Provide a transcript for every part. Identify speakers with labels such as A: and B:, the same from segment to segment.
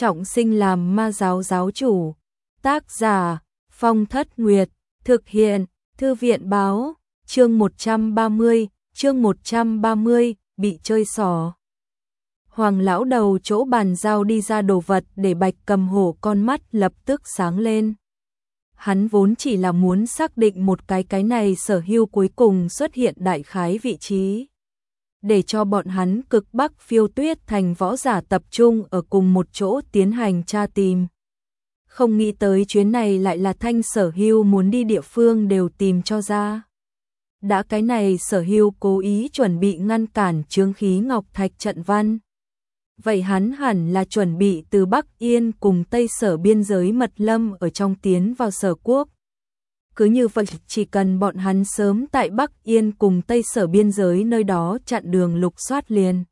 A: trọng sinh làm ma giáo giáo chủ. Tác giả Phong Thất Nguyệt, thực hiện Thư viện báo, chương 130, bị chơi xỏ. Hoàng lão đầu chỗ bàn giao đi ra đồ vật để Bạch Cầm Hổ con mắt lập tức sáng lên. Hắn vốn chỉ là muốn xác định một cái này Sở Hưu cuối cùng xuất hiện đại khái vị trí, để cho bọn hắn cực Bắc Phiêu Tuyết thành võ giả tập trung ở cùng một chỗ tiến hành tra tìm. Không nghĩ tới chuyến này lại là Thanh Sở Hưu muốn đi địa phương đều tìm cho ra. Đã cái này Sở Hưu cố ý chuẩn bị ngăn cản chướng khí ngọc thạch trận văn. Vậy hắn hẳn là chuẩn bị từ Bắc Yên cùng Tây Sở biên giới mật lâm ở trong tiến vào Sở Quốc. Cứ như vậy chỉ cần bọn hắn sớm tại Bắc Yên cùng Tây Sở biên giới nơi đó chặn đường lục soát liền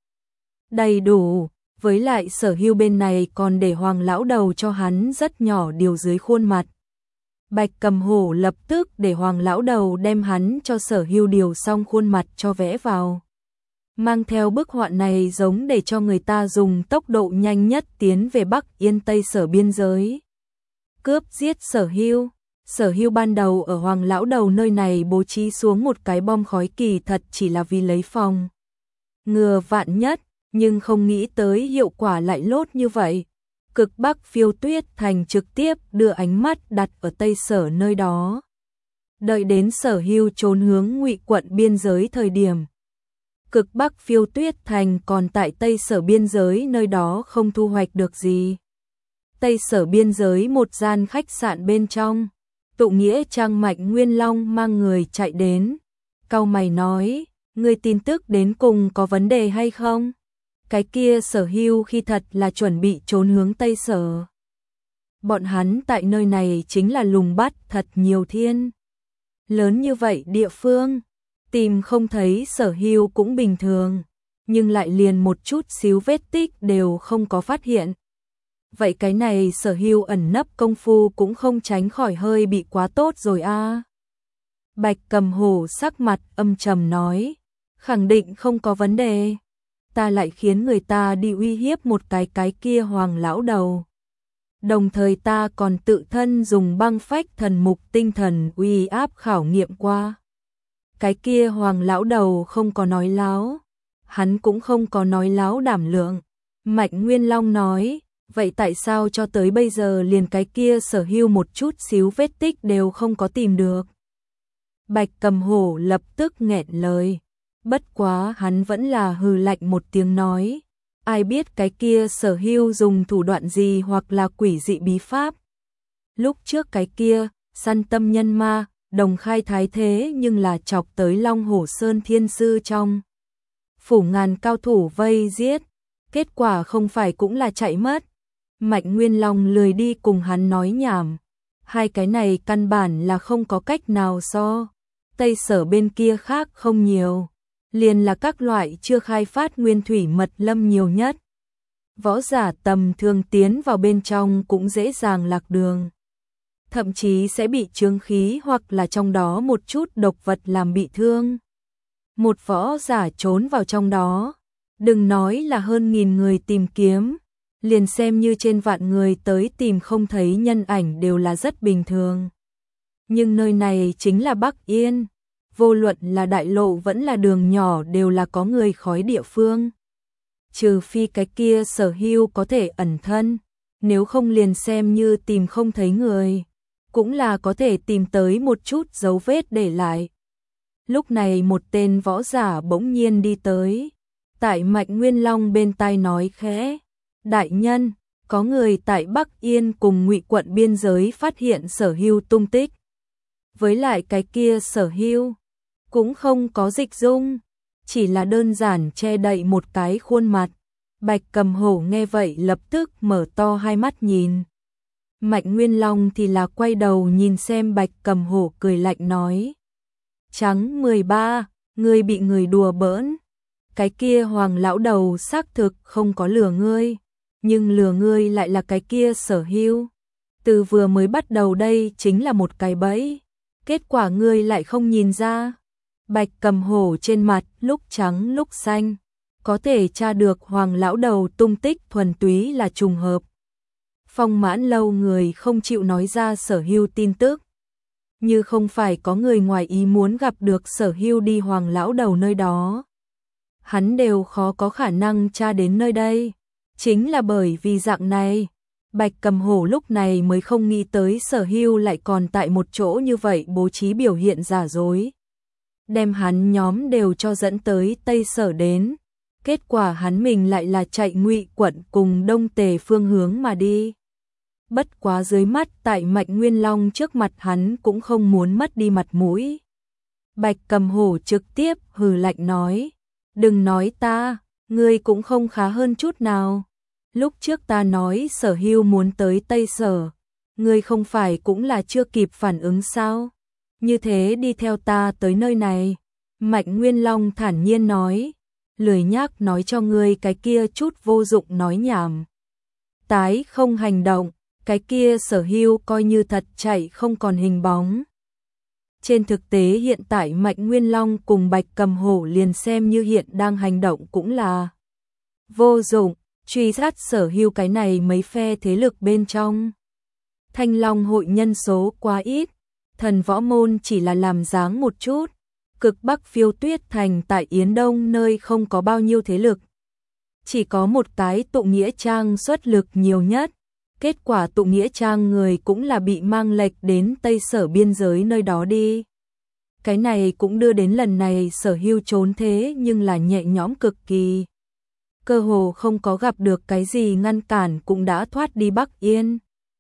A: đầy đủ, với lại Sở Hưu bên này còn để Hoàng lão đầu cho hắn rất nhỏ điều dưới khuôn mặt. Bạch Cầm Hổ lập tức để Hoàng lão đầu đem hắn cho Sở Hưu điều xong khuôn mặt cho vẽ vào. Mang theo bức họa này giống để cho người ta dùng tốc độ nhanh nhất tiến về Bắc Yên Tây Sở biên giới. Cướp giết Sở Hưu. Sở Hưu ban đầu ở Hoàng lão đầu nơi này bố trí xuống một cái bom khói kỳ thật chỉ là vì lấy phòng ngừa vạn nhất, nhưng không nghĩ tới hiệu quả lại lốt như vậy. Cực Bắc Phiêu Tuyết thành trực tiếp đưa ánh mắt đặt ở Tây Sở nơi đó. Đợi đến Sở Hưu trốn hướng Ngụy quận biên giới thời điểm, Cực Bắc Phiêu Tuyết thành còn tại Tây Sở biên giới nơi đó không thu hoạch được gì. Tây Sở biên giới một gian khách sạn bên trong, Tụ Nghĩa Trang Mạnh Nguyên Long mang người chạy đến, cau mày nói, người tin tức đến cùng có vấn đề hay không? Cái kia Sở Hưu khi thật là chuẩn bị trốn hướng Tây Sở. Bọn hắn tại nơi này chính là lùng bắt thật nhiều thiên. Lớn như vậy địa phương, tìm không thấy Sở Hưu cũng bình thường, nhưng lại liền một chút xíu vết tích đều không có phát hiện. Vậy cái này Sở Hưu ẩn nấp công phu cũng không tránh khỏi hơi bị quá tốt rồi a. Bạch Cầm Hổ sắc mặt âm trầm nói, khẳng định không có vấn đề. Ta lại khiến người ta đi uy hiếp một cái kia Hoàng lão đầu. Đồng thời ta còn tự thân dùng băng phách thần mục tinh thần uy áp khảo nghiệm qua. Cái kia Hoàng lão đầu không có nói láo, hắn cũng không có nói láo đảm lượng. Mạnh Nguyên Long nói, vậy tại sao cho tới bây giờ liền cái kia Sở Hưu một chút xíu vết tích đều không có tìm được? Bạch Cầm Hổ lập tức nghẹn lời. Bất quá hắn vẫn là hừ lạnh một tiếng nói, ai biết cái kia Sở Hưu dùng thủ đoạn gì hoặc là quỷ dị bí pháp. Lúc trước cái kia, săn tâm nhân ma, đồng khai thái thế nhưng là chọc tới Long Hổ Sơn Thiên Sư trong phủ ngàn cao thủ vây giết, kết quả không phải cũng là chạy mất. Mạnh Nguyên Long lười đi cùng hắn nói nhảm, hai cái này căn bản là không có cách nào so. Tây Sở bên kia khác không nhiều, liền là các loại chưa khai phát nguyên thủy mật lâm nhiều nhất. Võ giả tầm thường tiến vào bên trong cũng dễ dàng lạc đường, thậm chí sẽ bị chướng khí hoặc là trong đó một chút độc vật làm bị thương. Một võ giả trốn vào trong đó, đừng nói là hơn 1000 người tìm kiếm, liền xem như trên vạn người tới tìm không thấy nhân ảnh đều là rất bình thường. Nhưng nơi này chính là Bắc Yên, vô luận là đại lộ vẫn là đường nhỏ đều là có người khói địa phương. Trừ phi cái kia Sở Hưu có thể ẩn thân, nếu không liền xem như tìm không thấy người, cũng là có thể tìm tới một chút dấu vết để lại. Lúc này một tên võ giả bỗng nhiên đi tới, tại Mạnh Nguyên Long bên tai nói khẽ, đại nhân, có người tại Bắc Yên cùng Ngụy quận biên giới phát hiện Sở Hưu tung tích. Với lại cái kia Sở Hưu cũng không có dịch dung, chỉ là đơn giản che đậy một cái khuôn mặt. Bạch Cầm Hổ nghe vậy lập tức mở to hai mắt nhìn. Mạnh Nguyên Long thì là quay đầu nhìn xem Bạch Cầm Hổ cười lạnh nói, Trắng 13, ngươi bị người đùa bỡn. Cái kia Hoàng lão đầu xác thực không có lừa ngươi, nhưng lừa ngươi lại là cái kia Sở Hưu. Từ vừa mới bắt đầu đây chính là một cái bẫy, kết quả ngươi lại không nhìn ra. Bạch Cầm Hổ trên mặt lúc trắng lúc xanh, có thể tra được Hoàng lão đầu tung tích thuần túy là trùng hợp. Phong Mãn lâu người không chịu nói ra Sở Hưu tin tức. Như không phải có người ngoài ý muốn gặp được Sở Hưu đi Hoàng lão đầu nơi đó, hắn đều khó có khả năng tra đến nơi đây. Chính là bởi vì dạng này, Bạch Cầm Hổ lúc này mới không nghĩ tới Sở Hưu lại còn tại một chỗ như vậy bố trí biểu hiện giả dối. Đem hắn nhóm đều cho dẫn tới Tây Sở đến. Kết quả hắn mình lại là chạy Ngụy quận cùng Đông Tề phương hướng mà đi. Bất quá dưới mắt tại Mạnh Nguyên Long trước mặt hắn cũng không muốn mất đi mặt mũi. Bạch Cầm Hổ trực tiếp hừ lạnh nói, đừng nói ta, ngươi cũng không khá hơn chút nào. Lúc trước ta nói Sở Hưu muốn tới Tây Sở, ngươi không phải cũng là chưa kịp phản ứng sao? Như thế đi theo ta tới nơi này. Mạnh Nguyên Long thản nhiên nói, lười nhác nói cho ngươi cái kia chút vô dụng nói nhảm. Tái không hành động, cái kia Sở Hưu coi như thật chạy không còn hình bóng. Trên thực tế hiện tại Mạnh Nguyên Long cùng Bạch Cầm Hổ liền xem như hiện đang hành động cũng là vô dụng, truy sát Sở Hưu cái này mấy phe thế lực bên trong. Thanh Long hội nhân số quá ít, Thần Võ Môn chỉ là làm dáng một chút. Cực Bắc Phiêu Tuyết Thành tại Yến Đông nơi không có bao nhiêu thế lực. Chỉ có một cái Tụ Nghĩa Trang xuất lực nhiều nhất. Kết quả Tụ Nghĩa Trang người cũng là bị mang lệch đến Tây Sở biên giới nơi đó đi. Cái này cũng đưa đến lần này Sở Hưu trốn thế nhưng là nhẹ nhõm cực kỳ. Cơ hồ không có gặp được cái gì ngăn cản cũng đã thoát đi Bắc Yên.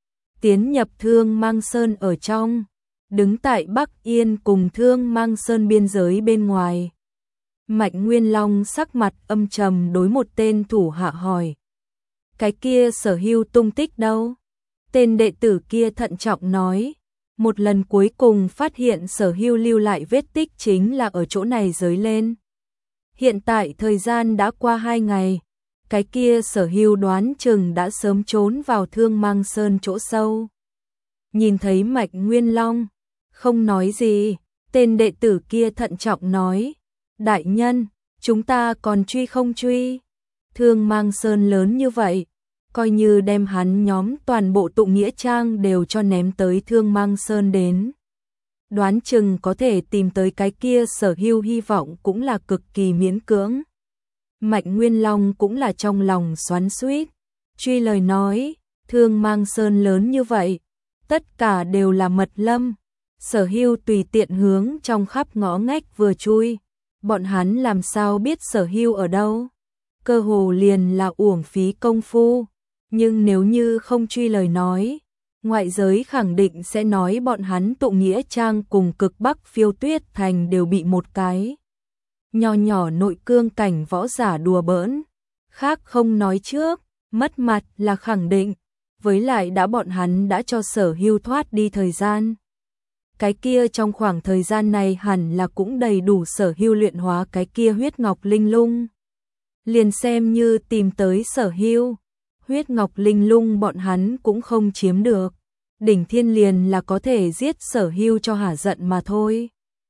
A: Tiến nhập Thương Mang Sơn ở trong. Đứng tại Bắc Yên cùng Thương Mang Sơn biên giới bên ngoài. Mạnh Nguyên Long sắc mặt âm trầm đối một tên thủ hạ hỏi. Cái kia Sở Hưu tung tích đâu? Tên đệ tử kia thận trọng nói. Một lần cuối cùng phát hiện Sở Hưu lưu lại vết tích chính là ở chỗ này giới lên. Hiện tại thời gian đã qua 2 ngày. Cái kia Sở Hưu đoán chừng đã sớm trốn vào Thương Mang Sơn chỗ sâu. Nhìn thấy Mạnh Nguyên Long, không nói gì, tên đệ tử kia thận trọng nói, đại nhân, chúng ta còn truy không truy? Thương Mang Sơn lớn như vậy, coi như đem hắn nhóm toàn bộ Tụ Nghĩa Trang đều cho ném tới Thương Mang Sơn đến. Đoán chừng có thể tìm tới cái kia Sở Hưu hy vọng cũng là cực kỳ miễn cưỡng. Mạnh Nguyên Long cũng là trong lòng xoắn xuýt, truy lời nói, Thương Mang Sơn lớn như vậy, tất cả đều là mật lâm. Sở Hưu tùy tiện hướng trong khắp ngõ ngách vừa chui, bọn hắn làm sao biết Sở Hưu ở đâu? Cơ hồ liền là uổng phí công phu, nhưng nếu như không truy lời nói, ngoại giới khẳng định sẽ nói bọn hắn Tụ Nghĩa Trang cùng Cực Bắc Phiêu Tuyết Thành đều bị một cái nho nhỏ nội cương cảnh võ giả đùa bỡn. Khác không nói trước, mất mặt là khẳng định, với lại bọn hắn đã cho Sở Hưu thoát đi thời gian. Cái kia trong khoảng thời gian này hẳn là cũng đầy đủ Sở Hưu luyện hóa cái kia huyết ngọc linh lung. Liền xem như tìm tới Sở Hưu, huyết ngọc linh lung bọn hắn cũng không chiếm được. Đỉnh Thiên liền là có thể giết Sở Hưu cho hả giận mà thôi.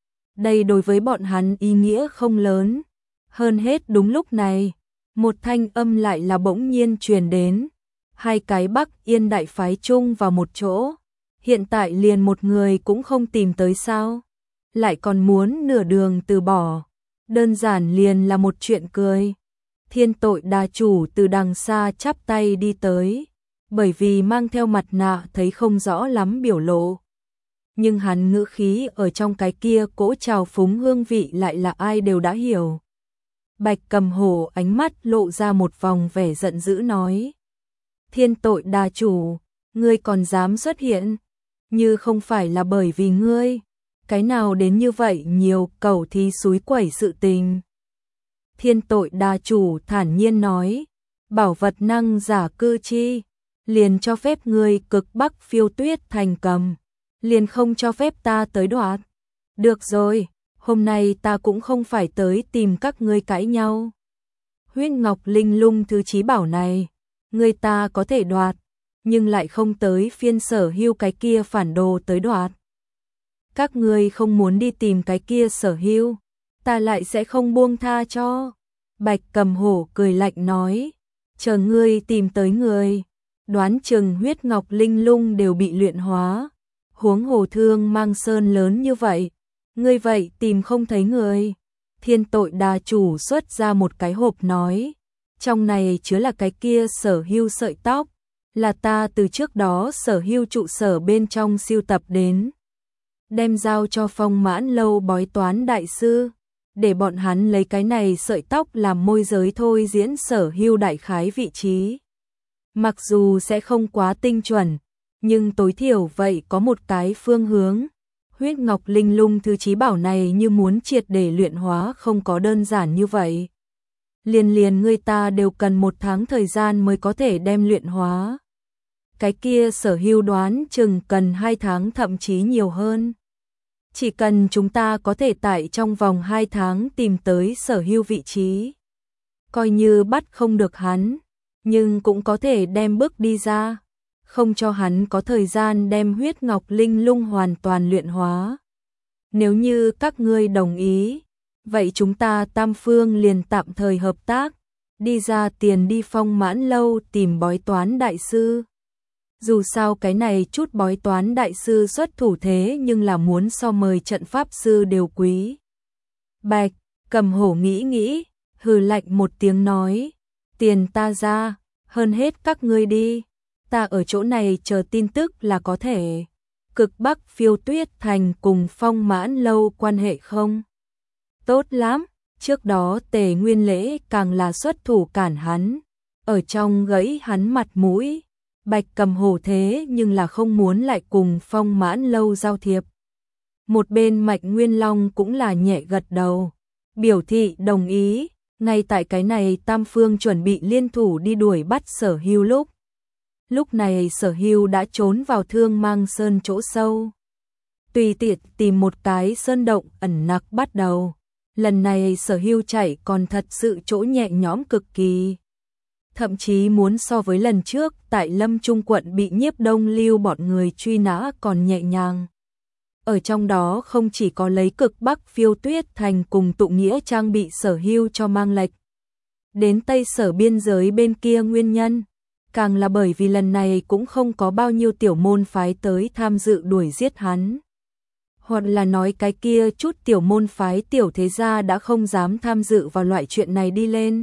A: Đây đối với bọn hắn ý nghĩa không lớn. Hơn hết đúng lúc này, một thanh âm lại là bỗng nhiên truyền đến. Hai cái Bắc Yên đại phái chung vào một chỗ. Hiện tại liền một người cũng không tìm tới sao? Lại còn muốn nửa đường từ bỏ. Đơn giản liền là một chuyện cười. Thiên Tội Đà chủ từ đằng xa chắp tay đi tới. Bởi vì mang theo mặt nạ thấy không rõ lắm biểu lộ. Nhưng hắn ngữ khí ở trong cái kia cỗ trào phúng hương vị lại là ai đều đã hiểu. Bạch Cầm Hổ ánh mắt lộ ra một vòng vẻ giận dữ nói. Thiên Tội Đà chủ, ngươi còn dám xuất hiện? Như không phải là bởi vì ngươi, cái nào đến như vậy nhiều cẩu thi xúi quẩy sự tình. Thiên Tội Đà chủ thản nhiên nói, bảo vật năng giả cư chi, liền cho phép ngươi Cực Bắc Phiêu Tuyết Thành cầm, liền không cho phép ta tới đoạt. Được rồi, hôm nay ta cũng không phải tới tìm các ngươi cãi nhau. Huyết ngọc linh lung thứ chí bảo này, ngươi ta có thể đoạt, nhưng lại không tới phiên Sở Hưu cái kia phản đồ tới đoạt. Các ngươi không muốn đi tìm cái kia Sở Hưu, ta lại sẽ không buông tha cho. Bạch Cầm Hổ cười lạnh nói, chờ ngươi tìm tới người, đoán chừng huyết ngọc linh lung đều bị luyện hóa, huống hồ Thương Mang Sơn lớn như vậy, ngươi vậy tìm không thấy người. Thiên Tội Đà chủ xuất ra một cái hộp nói, trong này chứa là cái kia Sở Hưu sợi tóc, là ta từ trước đó Sở Hưu trụ sở bên trong siêu tập đến, đem giao cho Phong Mãn Lâu bói toán đại sư, để bọn hắn lấy cái này sợi tóc làm môi giới thôi diễn Sở Hưu đại khái vị trí. Mặc dù sẽ không quá tinh chuẩn, nhưng tối thiểu vậy có một cái phương hướng. Huyết Ngọc Linh Lung thứ chí bảo này như muốn triệt để luyện hóa không có đơn giản như vậy. Liền người ta đều cần 1 tháng thời gian mới có thể đem luyện hóa. Cái kia Sở Hưu đoán chừng cần 2 tháng thậm chí nhiều hơn. Chỉ cần chúng ta có thể tại trong vòng 2 tháng tìm tới Sở Hưu vị trí, coi như bắt không được hắn, nhưng cũng có thể đem bước đi ra, không cho hắn có thời gian đem huyết ngọc linh lung hoàn toàn luyện hóa. Nếu như các ngươi đồng ý, vậy chúng ta tam phương liền tạm thời hợp tác, đi ra tiền đi Phong Mãn Lâu tìm bói toán đại sư. Dù sao cái này chút bói toán đại sư xuất thủ thế nhưng là muốn so mời trận pháp sư đều quý. Bạch, Cầm Hổ nghĩ, hừ lạnh một tiếng nói, tiền ta ra, hơn hết các ngươi đi, ta ở chỗ này chờ tin tức là có thể. Cực Bắc Phiêu Tuyết Thành cùng Phong Mãn Lâu quan hệ không tốt lắm, trước đó Tề Nguyên Lễ càng là xuất thủ cản hắn, ở trong gãy hắn mặt mũi. Bạch Cầm Hổ thế nhưng là không muốn lại cùng Phong Mãn Lâu giao thiệp. Một bên Mạch Nguyên Long cũng là nhẹ gật đầu, biểu thị đồng ý. Ngay tại cái này tam phương chuẩn bị liên thủ đi đuổi bắt Sở Hưu lúc này Sở Hưu đã trốn vào Thương Mang Sơn chỗ sâu, tùy tiện tìm một cái sơn động ẩn nặc bắt đầu. Lần này Sở Hưu chạy còn thật sự chỗ nhẹ nhõm cực kỳ, thậm chí muốn so với lần trước tại Lâm Trung quận bị Nhiếp Đông Lưu bọn người truy nã còn nhẹ nhàng. Ở trong đó không chỉ có lấy Cực Bắc Phiêu Tuyết Thành cùng Tụ Nghĩa trang bị Sở Hưu cho mang lệch đến Tây Sở biên giới bên kia nguyên nhân, càng là bởi vì lần này cũng không có bao nhiêu tiểu môn phái tới tham dự đuổi giết hắn. Hoặc là nói cái kia chút tiểu môn phái tiểu thế gia đã không dám tham dự vào loại chuyện này đi lên.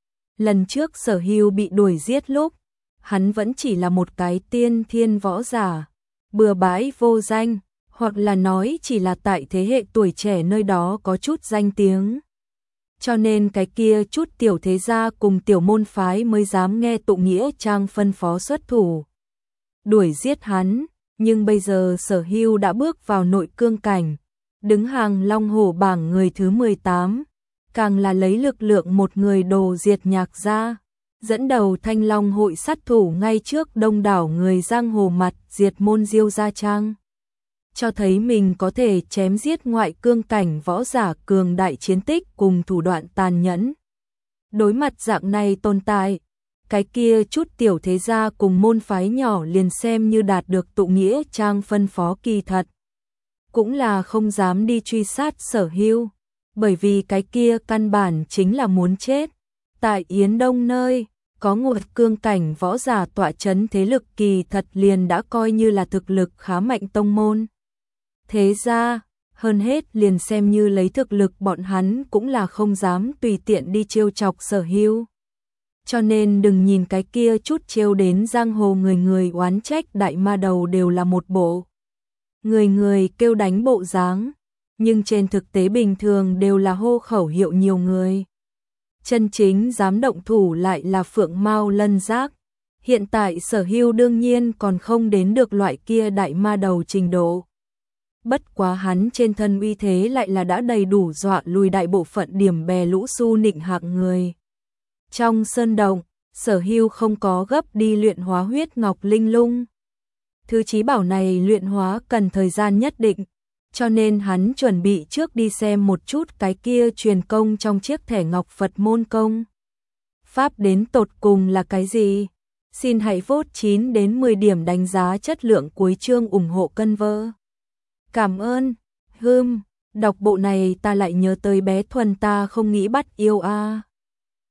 A: Lần trước Sở Hưu bị đuổi giết lúc, hắn vẫn chỉ là một cái tiên thiên võ giả, bừa bãi vô danh, hoặc là nói chỉ là tại thế hệ tuổi trẻ nơi đó có chút danh tiếng. Cho nên cái kia chút tiểu thế gia cùng tiểu môn phái mới dám nghe Tụ Nghĩa trang phân phó xuất thủ đuổi giết hắn, nhưng bây giờ Sở Hưu đã bước vào nội cương cảnh, đứng hàng Long Hổ bảng người thứ 18, càng là lấy lực lượng một người đồ diệt Nhạc gia, dẫn đầu Thanh Long hội sát thủ ngay trước đông đảo người giang hồ mặt diệt môn Diêu gia trang, cho thấy mình có thể chém giết ngoại cương cảnh võ giả cường đại chiến tích cùng thủ đoạn tàn nhẫn. Đối mặt dạng này tồn tại, cái kia chút tiểu thế gia cùng môn phái nhỏ liền xem như đạt được Tụ Nghĩa trang phân phó kỳ thật, cũng là không dám đi truy sát Sở Hưu, bởi vì cái kia căn bản chính là muốn chết. Tại Yến Đông nơi, có ngoại cương cảnh võ giả tọa chấn thế lực kỳ thật liền đã coi như là thực lực khá mạnh tông môn. Thế ra, hơn hết liền xem như lấy thực lực bọn hắn cũng là không dám tùy tiện đi trêu chọc Sở Hưu. Cho nên đừng nhìn cái kia chút trêu đến giang hồ người người oán trách đại ma đầu đều là một bộ người người kêu đánh bộ dáng, nhưng trên thực tế bình thường đều là hô khẩu hiệu nhiều người. Chân chính dám động thủ lại là Phượng Mao Lân Giác. Hiện tại Sở Hưu đương nhiên còn không đến được loại kia đại ma đầu trình độ. Bất quá hắn trên thân uy thế lại là đã đầy đủ dọa lùi đại bộ phận điểm bè lũ su nịnh hạng người. Trong sơn động, Sở Hưu không có gấp đi luyện hóa huyết ngọc linh lung. Thứ chí bảo này luyện hóa cần thời gian nhất định, cho nên hắn chuẩn bị trước đi xem một chút cái kia truyền công trong chiếc thẻ ngọc Phật môn công. Pháp đến tột cùng là cái gì? Xin hãy vote 9 đến 10 điểm đánh giá chất lượng cuối chương ủng hộ cân vơ. Cảm ơn. Đọc bộ này ta lại nhớ tới bé Thuần ta không nghĩ bắt yêu a.